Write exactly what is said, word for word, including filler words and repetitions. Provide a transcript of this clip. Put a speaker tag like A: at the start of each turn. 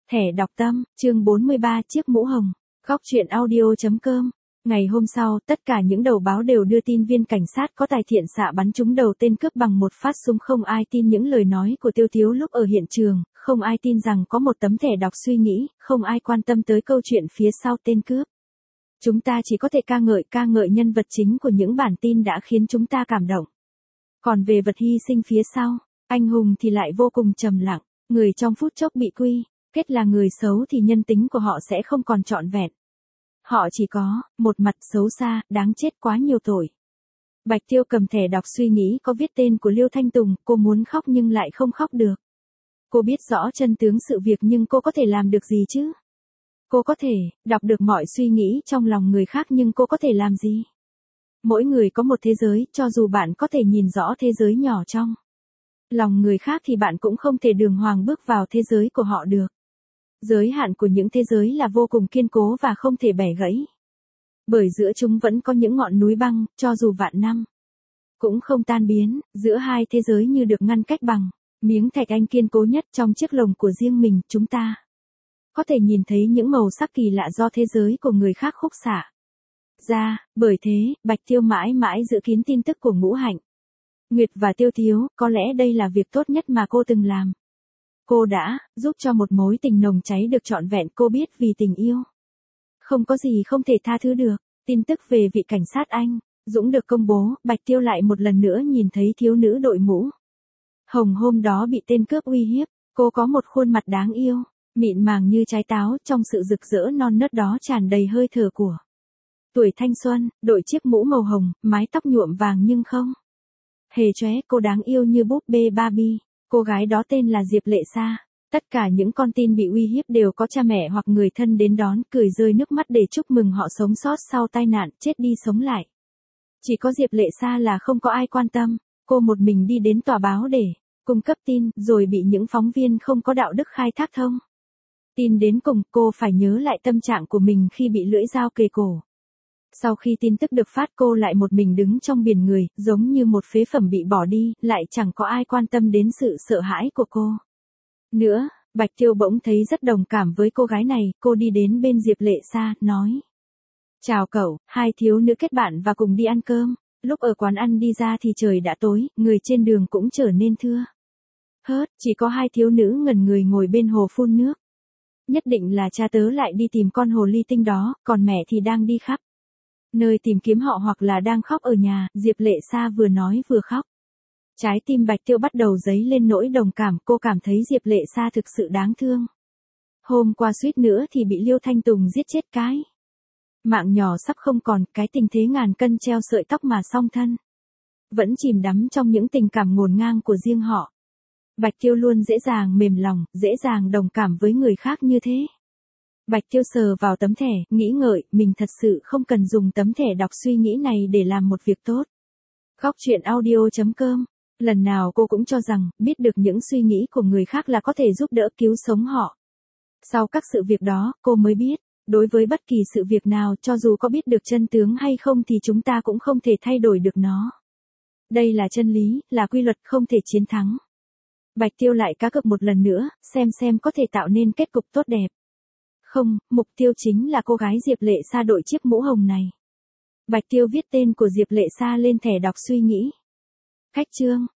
A: Thẻ đọc tâm, chương bốn mươi ba chiếc mũ hồng. Góc truyện audio.com. Ngày hôm sau, tất cả những đầu báo đều đưa tin viên cảnh sát có tài thiện xạ bắn trúng đầu tên cướp bằng một phát súng. Không ai tin những lời nói của Tiêu Tiếu lúc ở hiện trường, không ai tin rằng có một tấm thẻ đọc suy nghĩ, không ai quan tâm tới câu chuyện phía sau tên cướp. Chúng ta chỉ có thể ca ngợi ca ngợi nhân vật chính của những bản tin đã khiến chúng ta cảm động. Còn về vật hy sinh phía sau, anh hùng thì lại vô cùng trầm lặng, người trong phút chốc bị quy kết là người xấu thì nhân tính của họ sẽ không còn trọn vẹn. Họ chỉ có một mặt xấu xa, đáng chết quá nhiều tội. Bạch Tiêu cầm thẻ đọc suy nghĩ có viết tên của Liêu Thanh Tùng, cô muốn khóc nhưng lại không khóc được. Cô biết rõ chân tướng sự việc nhưng cô có thể làm được gì chứ? Cô có thể đọc được mọi suy nghĩ trong lòng người khác nhưng cô có thể làm gì? Mỗi người có một thế giới, cho dù bạn có thể nhìn rõ thế giới nhỏ trong lòng người khác thì bạn cũng không thể đường hoàng bước vào thế giới của họ được. Giới hạn của những thế giới là vô cùng kiên cố và không thể bẻ gãy. Bởi giữa chúng vẫn có những ngọn núi băng, cho dù vạn năm cũng không tan biến, giữa hai thế giới như được ngăn cách bằng miếng thạch anh kiên cố nhất trong chiếc lồng của riêng mình. Chúng ta có thể nhìn thấy những màu sắc kỳ lạ do thế giới của người khác khúc xạ ra, bởi thế, Bạch Tiêu mãi mãi giữ kín tin tức của Ngũ Hạnh, Nguyệt và Tiêu Thiếu. Có lẽ đây là việc tốt nhất mà cô từng làm. Cô đã giúp cho một mối tình nồng cháy được trọn vẹn. Cô biết vì tình yêu không có gì không thể tha thứ được. Tin tức về vị cảnh sát anh Dũng được công bố, Bạch Tiêu lại một lần nữa nhìn thấy thiếu nữ đội mũ hồng hôm đó bị tên cướp uy hiếp. Cô có một khuôn mặt đáng yêu, mịn màng như trái táo, trong sự rực rỡ non nớt đó tràn đầy hơi thở của tuổi thanh xuân, đội chiếc mũ màu hồng, mái tóc nhuộm vàng nhưng không hề chóe. Cô đáng yêu như búp bê Barbie. Cô gái đó tên là Diệp Lệ Sa. Tất cả những con tin bị uy hiếp đều có cha mẹ hoặc người thân đến đón, cười rơi nước mắt để chúc mừng họ sống sót sau tai nạn, chết đi sống lại. Chỉ có Diệp Lệ Sa là không có ai quan tâm. Cô một mình đi đến tòa báo để cung cấp tin, rồi bị những phóng viên không có đạo đức khai thác thông tin đến cùng. Cô phải nhớ lại tâm trạng của mình khi bị lưỡi dao kề cổ. Sau khi tin tức được phát, cô lại một mình đứng trong biển người, giống như một phế phẩm bị bỏ đi, lại chẳng có ai quan tâm đến sự sợ hãi của cô nữa. Bạch Tiêu bỗng thấy rất đồng cảm với cô gái này. Cô đi đến bên Diệp Lệ Sa, nói: "Chào cậu." Hai thiếu nữ kết bạn và cùng đi ăn cơm. Lúc ở quán ăn đi ra thì trời đã tối, người trên đường cũng trở nên thưa hớt, chỉ có hai thiếu nữ ngẩn người ngồi bên hồ phun nước. Nhất định là cha tớ lại đi tìm con hồ ly tinh đó, còn mẹ thì đang đi khắp nơi tìm kiếm họ, hoặc là đang khóc ở nhà. Diệp Lệ Sa vừa nói vừa khóc. Trái tim Bạch Tiêu bắt đầu dấy lên nỗi đồng cảm. Cô cảm thấy Diệp Lệ Sa thực sự đáng thương. Hôm qua suýt nữa thì bị Liêu Thanh Tùng giết chết cái mạng nhỏ sắp không còn. Cái tình thế ngàn cân treo sợi tóc mà song thân vẫn chìm đắm trong những tình cảm ngổn ngang của riêng họ. Bạch Tiêu luôn dễ dàng mềm lòng, dễ dàng đồng cảm với người khác như thế. Bạch Tiêu sờ vào tấm thẻ, nghĩ ngợi, mình thật sự không cần dùng tấm thẻ đọc suy nghĩ này để làm một việc tốt. Góc truyện audio.com. Lần nào cô cũng cho rằng, biết được những suy nghĩ của người khác là có thể giúp đỡ cứu sống họ. Sau các sự việc đó, cô mới biết, đối với bất kỳ sự việc nào, cho dù có biết được chân tướng hay không thì chúng ta cũng không thể thay đổi được nó. Đây là chân lý, là quy luật không thể chiến thắng. Bạch Tiêu lại cá cược một lần nữa, xem xem có thể tạo nên kết cục tốt đẹp. Không, mục tiêu chính là cô gái Diệp Lệ Sa đội chiếc mũ hồng này. Bạch Tiêu viết tên của Diệp Lệ Sa lên thẻ đọc suy nghĩ. Khách chương.